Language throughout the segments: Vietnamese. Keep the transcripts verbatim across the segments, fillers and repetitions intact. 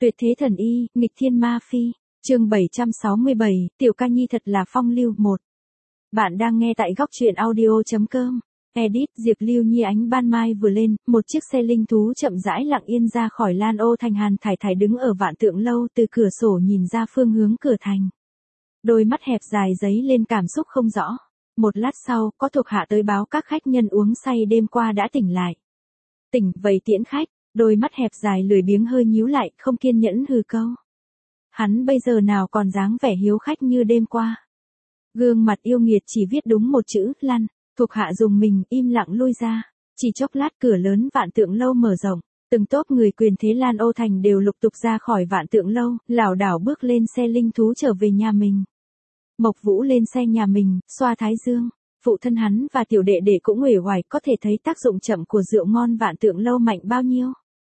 Tuyệt thế thần y, nghịch thiên ma phi. Chương bảy trăm sáu mươi bảy, Tiểu Ca Nhi thật là phong lưu một. Bạn đang nghe tại góc truyện audio chấm com. Edit Diệp Lưu Nhi. Ánh ban mai vừa lên, một chiếc xe linh thú chậm rãi lặng yên ra khỏi Lan Ô Thành. Hàn Thải Thải đứng ở Vạn Tượng Lâu, từ cửa sổ nhìn ra phương hướng cửa thành. Đôi mắt hẹp dài dấy lên cảm xúc không rõ. Một lát sau, có thuộc hạ tới báo các khách nhân uống say đêm qua đã tỉnh lại. Tỉnh, vậy tiễn khách. Đôi mắt hẹp dài lười biếng hơi nhíu lại, không kiên nhẫn hừ câu. Hắn bây giờ nào còn dáng vẻ hiếu khách như đêm qua. Gương mặt yêu nghiệt chỉ viết đúng một chữ, lăn. Thuộc hạ dùng mình, im lặng lui ra. Chỉ chốc lát cửa lớn Vạn Tượng Lâu mở rộng. Từng tốp người quyền thế Lan Ô Thành đều lục tục ra khỏi Vạn Tượng Lâu, lảo đảo bước lên xe linh thú trở về nhà mình. Mộc Vũ lên xe nhà mình, xoa thái dương. Phụ thân hắn và tiểu đệ đệ cũng uể oải, có thể thấy tác dụng chậm của rượu ngon Vạn Tượng Lâu mạnh bao nhiêu.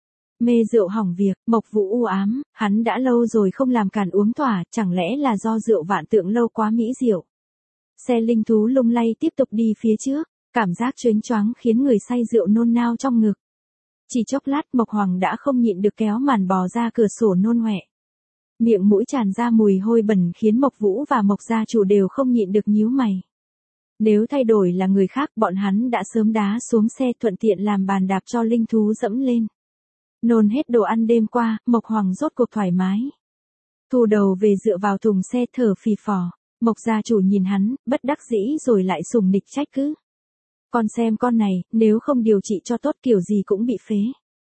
Mê rượu hỏng việc, Mộc Vũ u ám, hắn đã lâu rồi không làm càn uống thỏa, chẳng lẽ là do rượu Vạn Tượng Lâu quá mỹ diệu. Xe linh thú lung lay tiếp tục đi phía trước, cảm giác chớnh choáng khiến người say rượu nôn nao trong ngực. Chỉ chốc lát Mộc Hoàng đã không nhịn được kéo màn bò ra cửa sổ nôn ọe. Miệng mũi tràn ra mùi hôi bẩn khiến Mộc Vũ và Mộc gia chủ đều không nhịn được nhíu mày. Nếu thay đổi là người khác, bọn hắn đã sớm đá xuống xe thuận tiện làm bàn đạp cho linh thú dẫm lên. Nôn hết đồ ăn đêm qua, Mộc Hoàng rốt cuộc thoải mái. Thu đầu về dựa vào thùng xe thở phì phò. Mộc gia chủ nhìn hắn, bất đắc dĩ rồi lại sùng nịch trách cứ. Con xem con này, nếu không điều trị cho tốt kiểu gì cũng bị phế.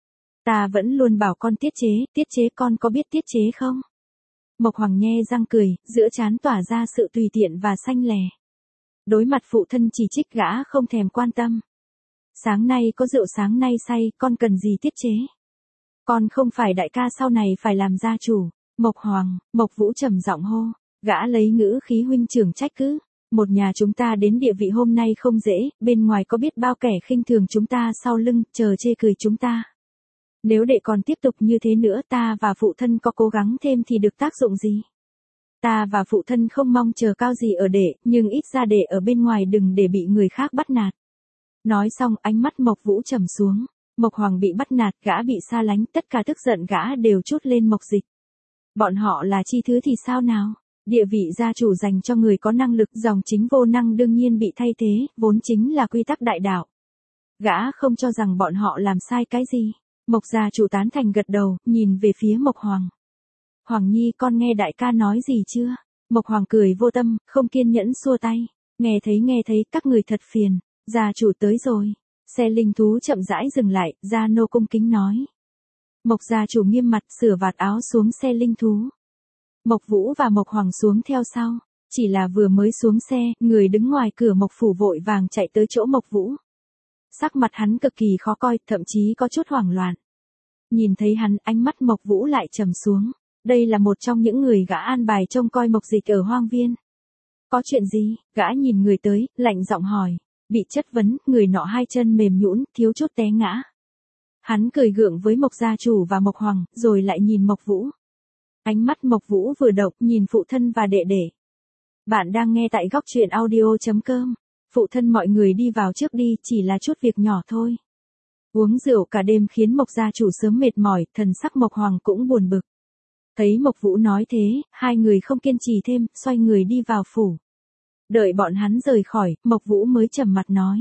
Ta vẫn luôn bảo con tiết chế, tiết chế, con có biết tiết chế không? Mộc Hoàng nhe răng cười, giữa trán tỏa ra sự tùy tiện và xanh lè. Đối mặt phụ thân chỉ trích, gã không thèm quan tâm. Sáng nay có rượu, sáng nay say, con cần gì tiết chế? Con không phải đại ca sau này phải làm gia chủ. Mộc Hoàng, Mộc Vũ trầm giọng hô. Gã lấy ngữ khí huynh trưởng trách cứ. Một nhà chúng ta đến địa vị hôm nay không dễ, bên ngoài có biết bao kẻ khinh thường chúng ta sau lưng, chờ chê cười chúng ta. Nếu đệ còn tiếp tục như thế nữa, ta và phụ thân có cố gắng thêm thì được tác dụng gì? Ta và phụ thân không mong chờ cao gì ở đệ, nhưng ít ra đệ ở bên ngoài đừng để bị người khác bắt nạt. Nói xong, ánh mắt Mộc Vũ trầm xuống. Mộc Hoàng bị bắt nạt, gã bị xa lánh, tất cả tức giận gã đều trút lên Mộc Dịch. Bọn họ là chi thứ thì sao nào? Địa vị gia chủ dành cho người có năng lực, dòng chính vô năng đương nhiên bị thay thế, vốn chính là quy tắc đại đạo. Gã không cho rằng bọn họ làm sai cái gì. Mộc gia chủ tán thành gật đầu, nhìn về phía Mộc Hoàng. Hoàng Nhi, con nghe đại ca nói gì chưa? Mộc Hoàng cười vô tâm, không kiên nhẫn xua tay. Nghe thấy nghe thấy, các người thật phiền. Gia chủ tới rồi. Xe linh thú chậm rãi dừng lại, Gia nô cung kính nói. Mộc gia chủ nghiêm mặt sửa vạt áo xuống xe linh thú. Mộc Vũ và Mộc Hoàng xuống theo sau. Chỉ là vừa mới xuống xe, người đứng ngoài cửa Mộc phủ vội vàng chạy tới chỗ Mộc Vũ. Sắc mặt hắn cực kỳ khó coi, thậm chí có chút hoảng loạn. Nhìn thấy hắn, ánh mắt Mộc Vũ lại trầm xuống. Đây là một trong những người gã an bài trông coi Mộc Dịch ở hoang viên. Có chuyện gì? Gã nhìn người tới, lạnh giọng hỏi. Bị chất vấn, người nọ hai chân mềm nhũn, thiếu chút té ngã. Hắn cười gượng với Mộc gia chủ và Mộc Hoàng, rồi lại nhìn Mộc Vũ. Ánh mắt Mộc Vũ vừa động, nhìn phụ thân và đệ đệ. Bạn đang nghe tại góc truyện audio chấm com. Phụ thân mọi người đi vào trước đi, chỉ là chút việc nhỏ thôi. Uống rượu cả đêm khiến Mộc gia chủ sớm mệt mỏi, thần sắc Mộc Hoàng cũng buồn bực. Thấy Mộc Vũ nói thế, hai người không kiên trì thêm, xoay người đi vào phủ. Đợi bọn hắn rời khỏi, Mộc Vũ mới trầm mặt nói.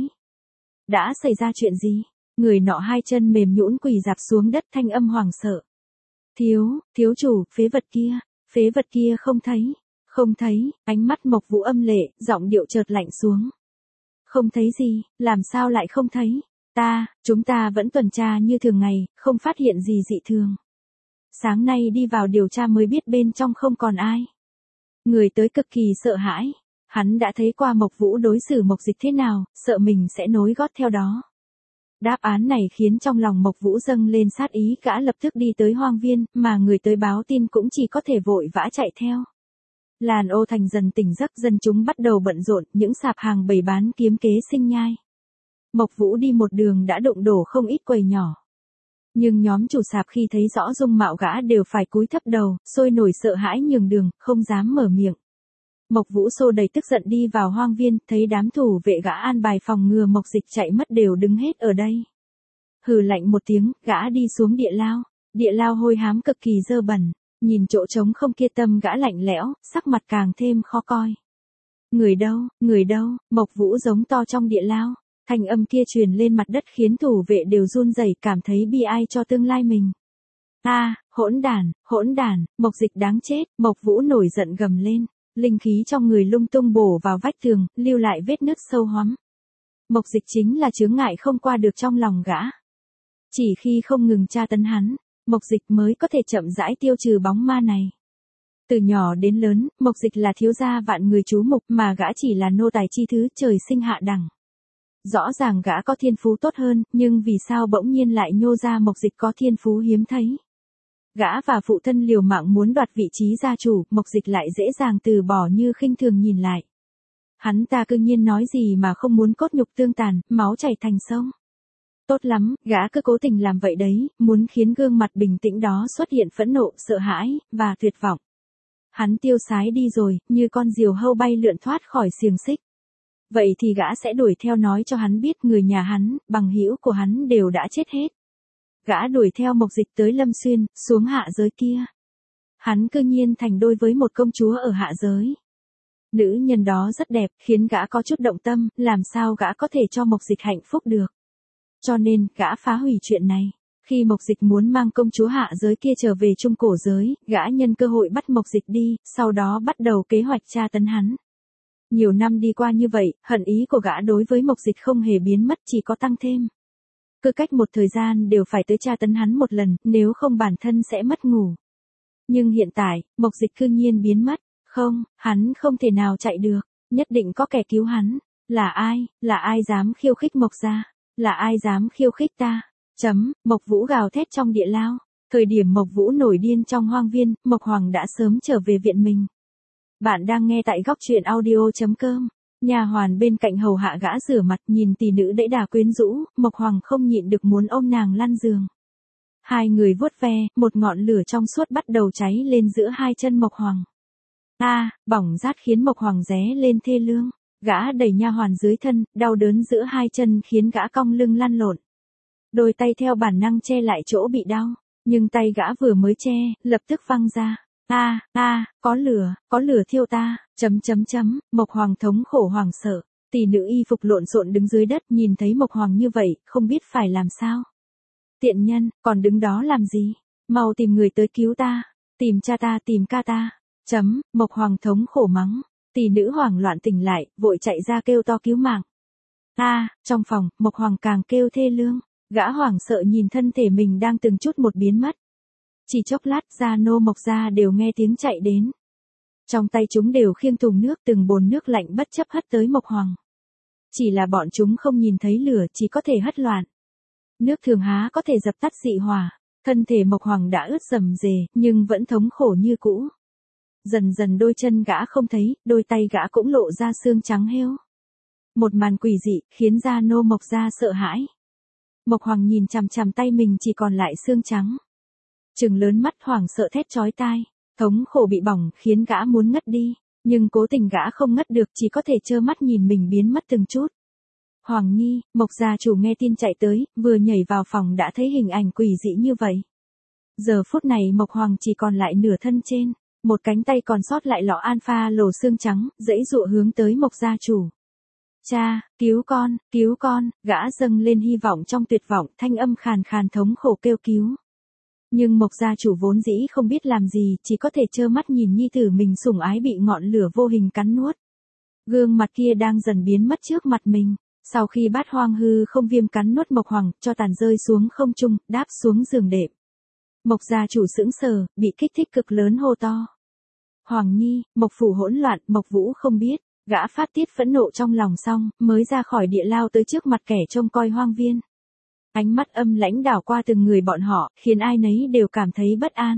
Đã xảy ra chuyện gì? Người nọ hai chân mềm nhũn quỳ rạp xuống đất, thanh âm hoảng sợ. Thiếu, thiếu chủ, phế vật kia, phế vật kia không thấy, không thấy, ánh mắt Mộc Vũ âm lệ, giọng điệu chợt lạnh xuống. Không thấy gì, làm sao lại không thấy? Ta, chúng ta vẫn tuần tra như thường ngày, không phát hiện gì dị thường. Sáng nay đi vào điều tra mới biết bên trong không còn ai. Người tới cực kỳ sợ hãi, hắn đã thấy qua Mộc Vũ đối xử Mộc Dịch thế nào, sợ mình sẽ nối gót theo đó. Đáp án này khiến trong lòng Mộc Vũ dâng lên sát ý, gã lập tức đi tới hoang viên, mà người tới báo tin cũng chỉ có thể vội vã chạy theo. Lan Ô Thành dần tỉnh giấc, dân chúng bắt đầu bận rộn, những sạp hàng bày bán kiếm kế sinh nhai. Mộc Vũ đi một đường đã đụng đổ không ít quầy nhỏ. Nhưng nhóm chủ sạp khi thấy rõ dung mạo gã đều phải cúi thấp đầu, sôi nổi sợ hãi nhường đường, không dám mở miệng. Mộc Vũ xô đầy tức giận đi vào hoang viên, thấy đám thủ vệ gã an bài phòng ngừa Mộc Dịch chạy mất đều đứng hết ở đây. Hừ lạnh một tiếng, gã đi xuống địa lao. Địa lao hôi hám cực kỳ dơ bẩn, nhìn chỗ trống không kia tâm gã lạnh lẽo, sắc mặt càng thêm khó coi. Người đâu, người đâu, Mộc Vũ giống to trong địa lao, thanh âm kia truyền lên mặt đất khiến thủ vệ đều run rẩy cảm thấy bi ai cho tương lai mình. A, hỗn đản, hỗn đản, Mộc Dịch đáng chết, Mộc Vũ nổi giận gầm lên, linh khí trong người lung tung bổ vào vách tường, lưu lại vết nứt sâu hoắm. Mộc Dịch chính là chướng ngại không qua được trong lòng gã. Chỉ khi không ngừng tra tấn hắn, Mộc Dịch mới có thể chậm rãi tiêu trừ bóng ma này. Từ nhỏ đến lớn, Mộc Dịch là thiếu gia vạn người chú mục mà gã chỉ là nô tài chi thứ trời sinh hạ đẳng. Rõ ràng gã có thiên phú tốt hơn, nhưng vì sao bỗng nhiên lại nhô ra Mộc Dịch có thiên phú hiếm thấy. Gã và phụ thân liều mạng muốn đoạt vị trí gia chủ, Mộc Dịch lại dễ dàng từ bỏ như khinh thường nhìn lại. Hắn ta cư nhiên nói gì mà không muốn cốt nhục tương tàn, máu chảy thành sông. Tốt lắm, gã cứ cố tình làm vậy đấy, muốn khiến gương mặt bình tĩnh đó xuất hiện phẫn nộ, sợ hãi, và tuyệt vọng. Hắn tiêu sái đi rồi, như con diều hâu bay lượn thoát khỏi xiềng xích. Vậy thì gã sẽ đuổi theo nói cho hắn biết người nhà hắn, bằng hữu của hắn đều đã chết hết. Gã đuổi theo Mộc Dịch tới Lâm Xuyên, xuống hạ giới kia. Hắn cư nhiên thành đôi với một công chúa ở hạ giới. Nữ nhân đó rất đẹp, khiến gã có chút động tâm, làm sao gã có thể cho Mộc Dịch hạnh phúc được. Cho nên, gã phá hủy chuyện này. Khi Mộc Dịch muốn mang công chúa hạ giới kia trở về trung cổ giới, gã nhân cơ hội bắt Mộc Dịch đi, sau đó bắt đầu kế hoạch tra tấn hắn. Nhiều năm đi qua như vậy, hận ý của gã đối với Mộc Dịch không hề biến mất, chỉ có tăng thêm. Cứ cách một thời gian đều phải tới tra tấn hắn một lần, nếu không bản thân sẽ mất ngủ. Nhưng hiện tại, Mộc Dịch cư nhiên biến mất. Không, hắn không thể nào chạy được, nhất định có kẻ cứu hắn. Là ai, là ai dám khiêu khích Mộc gia? Là ai dám khiêu khích ta? Chấm, Mộc Vũ gào thét trong địa lao. Thời điểm Mộc Vũ nổi điên trong hoang viên, Mộc Hoàng đã sớm trở về viện mình. Bạn đang nghe tại góc truyện audio chấm com. Nhà hoàn bên cạnh hầu hạ gã rửa mặt, nhìn tỷ nữ đẫy đà quyến rũ, Mộc Hoàng không nhịn được muốn ôm nàng lăn giường. Hai người vuốt ve, một ngọn lửa trong suốt bắt đầu cháy lên giữa hai chân Mộc Hoàng. A, à, bỏng rát khiến Mộc Hoàng ré lên thê lương. Gã đẩy nha hoàn dưới thân, đau đớn giữa hai chân khiến gã cong lưng lăn lộn. Đôi tay theo bản năng che lại chỗ bị đau, nhưng tay gã vừa mới che, lập tức văng ra. A, a, có lửa, có lửa thiêu ta, chấm chấm chấm, Mộc Hoàng thống khổ hoàng sợ. Tỷ nữ y phục lộn xộn đứng dưới đất, nhìn thấy Mộc Hoàng như vậy, không biết phải làm sao. Tiện nhân, còn đứng đó làm gì? Mau tìm người tới cứu ta, tìm cha ta, tìm ca ta. Chấm, Mộc Hoàng thống khổ mắng. Tỷ nữ hoảng loạn tỉnh lại, vội chạy ra kêu to cứu mạng. A, à, trong phòng, Mộc Hoàng càng kêu thê lương. Gã hoảng sợ nhìn thân thể mình đang từng chút một biến mất. Chỉ chốc lát, gia nô Mộc gia đều nghe tiếng chạy đến. Trong tay chúng đều khiêng thùng nước, từng bồn nước lạnh bất chấp hất tới Mộc Hoàng. Chỉ là bọn chúng không nhìn thấy lửa, chỉ có thể hất loạn. Nước thường há có thể dập tắt dị hỏa. Thân thể Mộc Hoàng đã ướt rầm rề, nhưng vẫn thống khổ như cũ. Dần dần đôi chân gã không thấy, đôi tay gã cũng lộ ra xương trắng heo. Một màn quỷ dị, khiến gia nô Mộc gia sợ hãi. Mộc Hoàng nhìn chằm chằm tay mình chỉ còn lại xương trắng. Trừng lớn mắt hoảng sợ thét chói tai, thống khổ bị bỏng khiến gã muốn ngất đi, nhưng cố tình gã không ngất được, chỉ có thể trơ mắt nhìn mình biến mất từng chút. Hoàng Nhi, Mộc gia chủ nghe tin chạy tới, vừa nhảy vào phòng đã thấy hình ảnh quỷ dị như vậy. Giờ phút này Mộc Hoàng chỉ còn lại nửa thân trên, một cánh tay còn sót lại lọ alpha lồ xương trắng, giãy giụa hướng tới Mộc gia chủ. Cha, cứu con, cứu con, gã dâng lên hy vọng trong tuyệt vọng, thanh âm khàn khàn thống khổ kêu cứu. Nhưng Mộc gia chủ vốn dĩ không biết làm gì, chỉ có thể trơ mắt nhìn nhi tử mình sủng ái bị ngọn lửa vô hình cắn nuốt. Gương mặt kia đang dần biến mất trước mặt mình. Sau khi bát hoang hư không viêm cắn nuốt Mộc Hoàng, cho tàn rơi xuống không trung, đáp xuống giường đệm. Mộc gia chủ sững sờ, bị kích thích cực lớn hô to. Hoàng Nhi, Mộc phủ hỗn loạn, Mộc Vũ không biết. Gã phát tiết phẫn nộ trong lòng xong, mới ra khỏi địa lao tới trước mặt kẻ trông coi hoang viên. Ánh mắt âm lãnh đảo qua từng người bọn họ, khiến ai nấy đều cảm thấy bất an.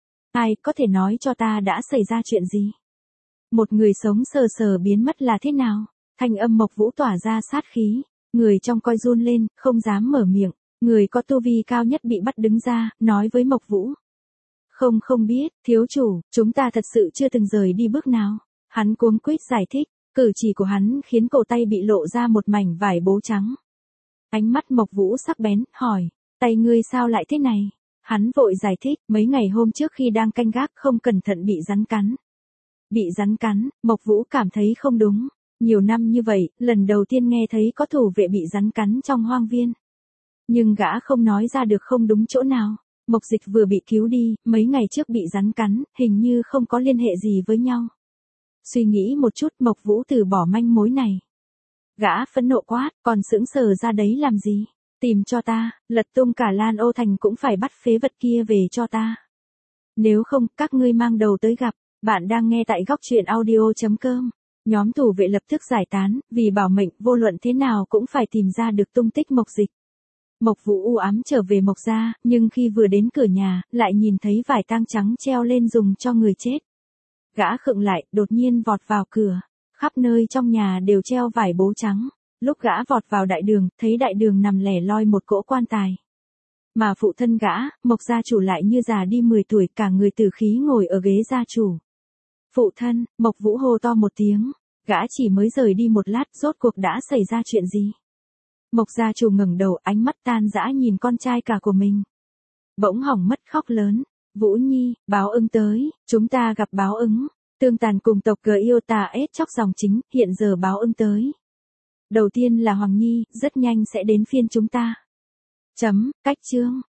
Ai có thể nói cho ta đã xảy ra chuyện gì? Một người sống sờ sờ biến mất là thế nào? Thanh âm Mộc Vũ tỏa ra sát khí. Người trong coi run lên, không dám mở miệng. Người có tu vi cao nhất bị bắt đứng ra, nói với Mộc Vũ. Không không biết, thiếu chủ, chúng ta thật sự chưa từng rời đi bước nào. Hắn cuống quýt giải thích, cử chỉ của hắn khiến cổ tay bị lộ ra một mảnh vải bố trắng. Ánh mắt Mộc Vũ sắc bén, hỏi, tay ngươi sao lại thế này? Hắn vội giải thích, mấy ngày hôm trước khi đang canh gác không cẩn thận bị rắn cắn. Bị rắn cắn, Mộc Vũ cảm thấy không đúng. Nhiều năm như vậy, lần đầu tiên nghe thấy có thủ vệ bị rắn cắn trong hoang viên. Nhưng gã không nói ra được không đúng chỗ nào. Mộc Dịch vừa bị cứu đi, mấy ngày trước bị rắn cắn, hình như không có liên hệ gì với nhau. Suy nghĩ một chút, Mộc Vũ từ bỏ manh mối này. Gã phẫn nộ quát, còn sững sờ ra đấy làm gì? Tìm cho ta, lật tung cả Lan Ô Thành cũng phải bắt phế vật kia về cho ta. Nếu không, các ngươi mang đầu tới gặp. Bạn đang nghe tại góc truyện audio chấm com. Nhóm thủ vệ lập tức giải tán, vì bảo mệnh, vô luận thế nào cũng phải tìm ra được tung tích Mộc Dịch. Mộc Vũ u ám trở về Mộc gia, nhưng khi vừa đến cửa nhà, lại nhìn thấy vải tang trắng treo lên dùng cho người chết. Gã khựng lại, đột nhiên vọt vào cửa. Khắp nơi trong nhà đều treo vải bố trắng. Lúc gã vọt vào đại đường, thấy đại đường nằm lẻ loi một cỗ quan tài. Mà phụ thân gã, Mộc gia chủ lại như già đi mười tuổi, cả người tử khí ngồi ở ghế gia chủ. Phụ thân, Mộc Vũ hô to một tiếng. Gã chỉ mới rời đi một lát, rốt cuộc đã xảy ra chuyện gì? Mộc gia chủ ngẩng đầu, ánh mắt tan dã nhìn con trai cả của mình. Bỗng hỏng mất khóc lớn. Vũ Nhi, báo ứng tới, chúng ta gặp báo ứng. Tương Tàn cùng tộc cờ yêu tà ết chóc dòng chính, hiện giờ báo ứng tới. Đầu tiên là Hoàng Nhi, rất nhanh sẽ đến phiên chúng ta. Chấm, cách chương.